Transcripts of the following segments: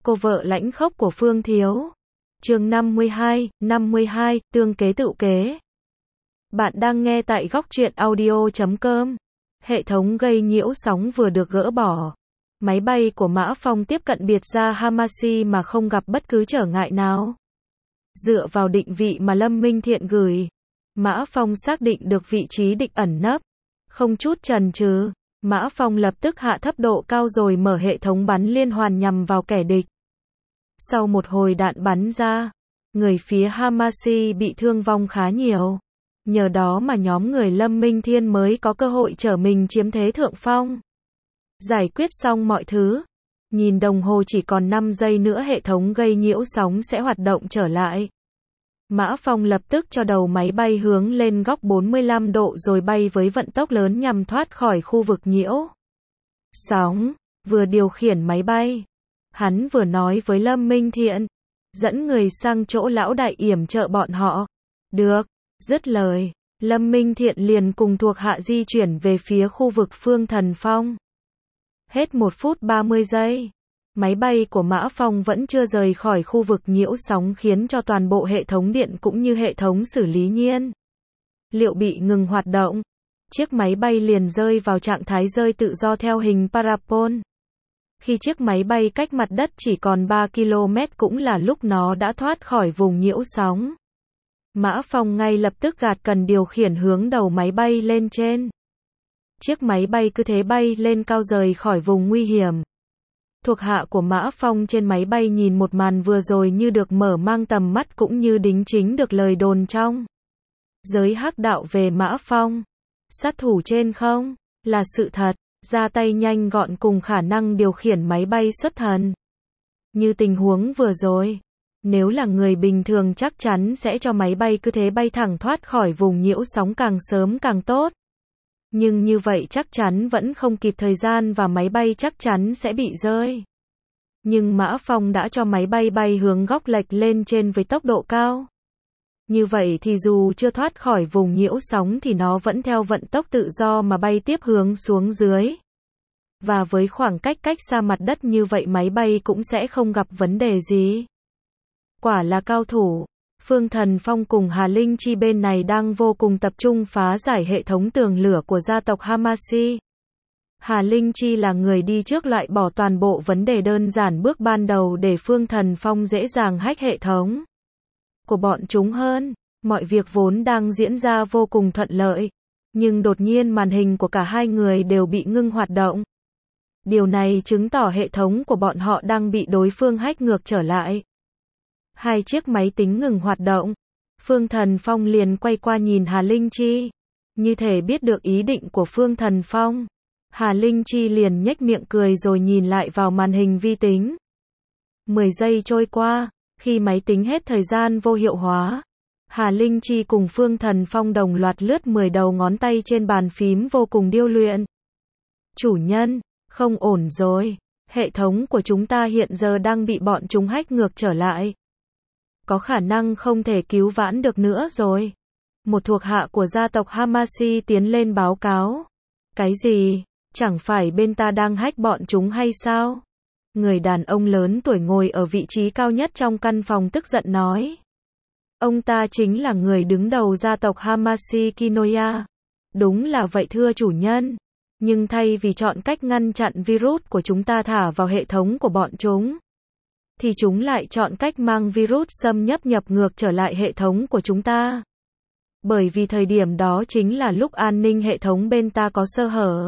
Cô vợ lãnh khốc của Phương Thiếu. Chương 52, tương kế tựu kế. Bạn đang nghe tại góc truyện audio.com. Hệ thống gây nhiễu sóng vừa được gỡ bỏ. Máy bay của Mã Phong tiếp cận biệt gia Hamasi mà không gặp bất cứ trở ngại nào. Dựa vào định vị mà Lâm Minh Thiện gửi, Mã Phong xác định được vị trí địch ẩn nấp. Không chút chần chừ, Mã Phong lập tức hạ thấp độ cao rồi mở hệ thống bắn liên hoàn nhằm vào kẻ địch. Sau một hồi đạn bắn ra, người phía Hamasi bị thương vong khá nhiều. Nhờ đó mà nhóm người Lâm Minh Thiên mới có cơ hội trở mình chiếm thế thượng phong. Giải quyết xong mọi thứ, nhìn đồng hồ chỉ còn 5 giây nữa hệ thống gây nhiễu sóng sẽ hoạt động trở lại. Mã Phong lập tức cho đầu máy bay hướng lên góc 45 độ rồi bay với vận tốc lớn nhằm thoát khỏi khu vực nhiễu sóng. Vừa điều khiển máy bay, hắn vừa nói với Lâm Minh Thiện, dẫn người sang chỗ lão đại yểm trợ bọn họ. Được, dứt lời, Lâm Minh Thiện liền cùng thuộc hạ di chuyển về phía khu vực Phương Thần Phong. Hết 1 phút 30 giây, máy bay của Mã Phong vẫn chưa rời khỏi khu vực nhiễu sóng khiến cho toàn bộ hệ thống điện cũng như hệ thống xử lý nhiên liệu bị ngừng hoạt động. Chiếc máy bay liền rơi vào trạng thái rơi tự do theo hình parabol. Khi chiếc máy bay cách mặt đất chỉ còn 3 km cũng là lúc nó đã thoát khỏi vùng nhiễu sóng. Mã Phong ngay lập tức gạt cần điều khiển hướng đầu máy bay lên trên. Chiếc máy bay cứ thế bay lên cao rời khỏi vùng nguy hiểm. Thuộc hạ của Mã Phong trên máy bay nhìn một màn vừa rồi như được mở mang tầm mắt cũng như đính chính được lời đồn trong giới hắc đạo về Mã Phong. Sát thủ trên không, là sự thật, ra tay nhanh gọn cùng khả năng điều khiển máy bay xuất thần. Như tình huống vừa rồi, nếu là người bình thường chắc chắn sẽ cho máy bay cứ thế bay thẳng thoát khỏi vùng nhiễu sóng càng sớm càng tốt. Nhưng như vậy chắc chắn vẫn không kịp thời gian và máy bay chắc chắn sẽ bị rơi. Nhưng Mã Phong đã cho máy bay bay hướng góc lệch lên trên với tốc độ cao. Như vậy thì dù chưa thoát khỏi vùng nhiễu sóng thì nó vẫn theo vận tốc tự do mà bay tiếp hướng xuống dưới. Và với khoảng cách xa mặt đất như vậy máy bay cũng sẽ không gặp vấn đề gì. Quả là cao thủ. Phương Thần Phong cùng Hà Linh Chi bên này đang vô cùng tập trung phá giải hệ thống tường lửa của gia tộc Hamasi. Hà Linh Chi là người đi trước loại bỏ toàn bộ vấn đề đơn giản bước ban đầu để Phương Thần Phong dễ dàng hack hệ thống của bọn chúng hơn. Mọi việc vốn đang diễn ra vô cùng thuận lợi, nhưng đột nhiên màn hình của cả hai người đều bị ngưng hoạt động. Điều này chứng tỏ hệ thống của bọn họ đang bị đối phương hack ngược trở lại. Hai chiếc máy tính ngừng hoạt động. Phương Thần Phong liền quay qua nhìn Hà Linh Chi, như thể biết được ý định của Phương Thần Phong. Hà Linh Chi liền nhếch miệng cười rồi nhìn lại vào màn hình vi tính. 10 giây trôi qua, khi máy tính hết thời gian vô hiệu hóa, Hà Linh Chi cùng Phương Thần Phong đồng loạt lướt 10 đầu ngón tay trên bàn phím vô cùng điêu luyện. Chủ nhân, không ổn rồi. Hệ thống của chúng ta hiện giờ đang bị bọn chúng hack ngược trở lại. Có khả năng không thể cứu vãn được nữa rồi. Một thuộc hạ của gia tộc Hamasi tiến lên báo cáo. Cái gì? Chẳng phải bên ta đang hack bọn chúng hay sao? Người đàn ông lớn tuổi ngồi ở vị trí cao nhất trong căn phòng tức giận nói. Ông ta chính là người đứng đầu gia tộc Hamasi Kinoya. Đúng là vậy thưa chủ nhân. Nhưng thay vì chọn cách ngăn chặn virus của chúng ta thả vào hệ thống của bọn chúng, thì chúng lại chọn cách mang virus xâm nhập ngược trở lại hệ thống của chúng ta. Bởi vì thời điểm đó chính là lúc an ninh hệ thống bên ta có sơ hở.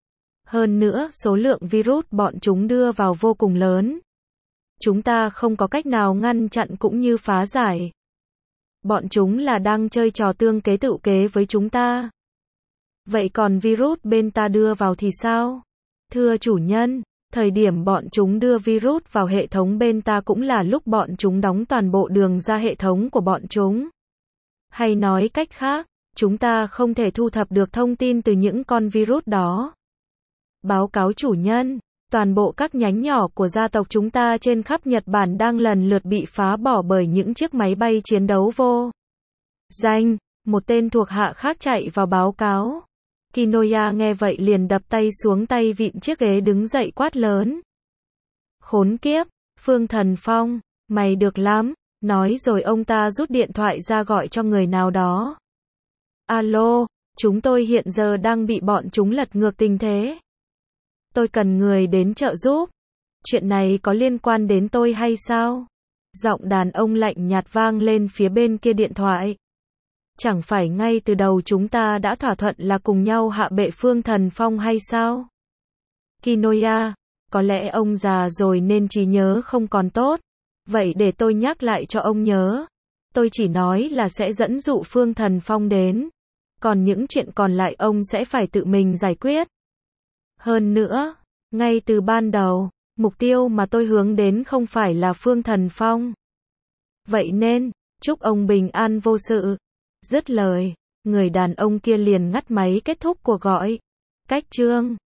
Hơn nữa, số lượng virus bọn chúng đưa vào vô cùng lớn. Chúng ta không có cách nào ngăn chặn cũng như phá giải. Bọn chúng là đang chơi trò tương kế tựu kế với chúng ta. Vậy còn virus bên ta đưa vào thì sao? Thưa chủ nhân, thời điểm bọn chúng đưa virus vào hệ thống bên ta cũng là lúc bọn chúng đóng toàn bộ đường ra hệ thống của bọn chúng. Hay nói cách khác, chúng ta không thể thu thập được thông tin từ những con virus đó. Báo cáo chủ nhân, toàn bộ các nhánh nhỏ của gia tộc chúng ta trên khắp Nhật Bản đang lần lượt bị phá bỏ bởi những chiếc máy bay chiến đấu vô danh. Một tên thuộc hạ khác chạy vào báo cáo. Kinoya nghe vậy liền đập tay xuống tay vịn chiếc ghế đứng dậy quát lớn. Khốn kiếp, Phương Thần Phong, mày được lắm. Nói rồi ông ta rút điện thoại ra gọi cho người nào đó. Alo, chúng tôi hiện giờ đang bị bọn chúng lật ngược tình thế. Tôi cần người đến trợ giúp. Chuyện này có liên quan đến tôi hay sao? Giọng đàn ông lạnh nhạt vang lên phía bên kia điện thoại. Chẳng phải ngay từ đầu chúng ta đã thỏa thuận là cùng nhau hạ bệ Phương Thần Phong hay sao? Kinoya, có lẽ ông già rồi nên trí nhớ không còn tốt. Vậy để tôi nhắc lại cho ông nhớ. Tôi chỉ nói là sẽ dẫn dụ Phương Thần Phong đến. Còn những chuyện còn lại ông sẽ phải tự mình giải quyết. Hơn nữa, ngay từ ban đầu, mục tiêu mà tôi hướng đến không phải là Phương Thần Phong. Vậy nên, chúc ông bình an vô sự. Dứt lời, người đàn ông kia liền ngắt máy kết thúc cuộc gọi. Cách chương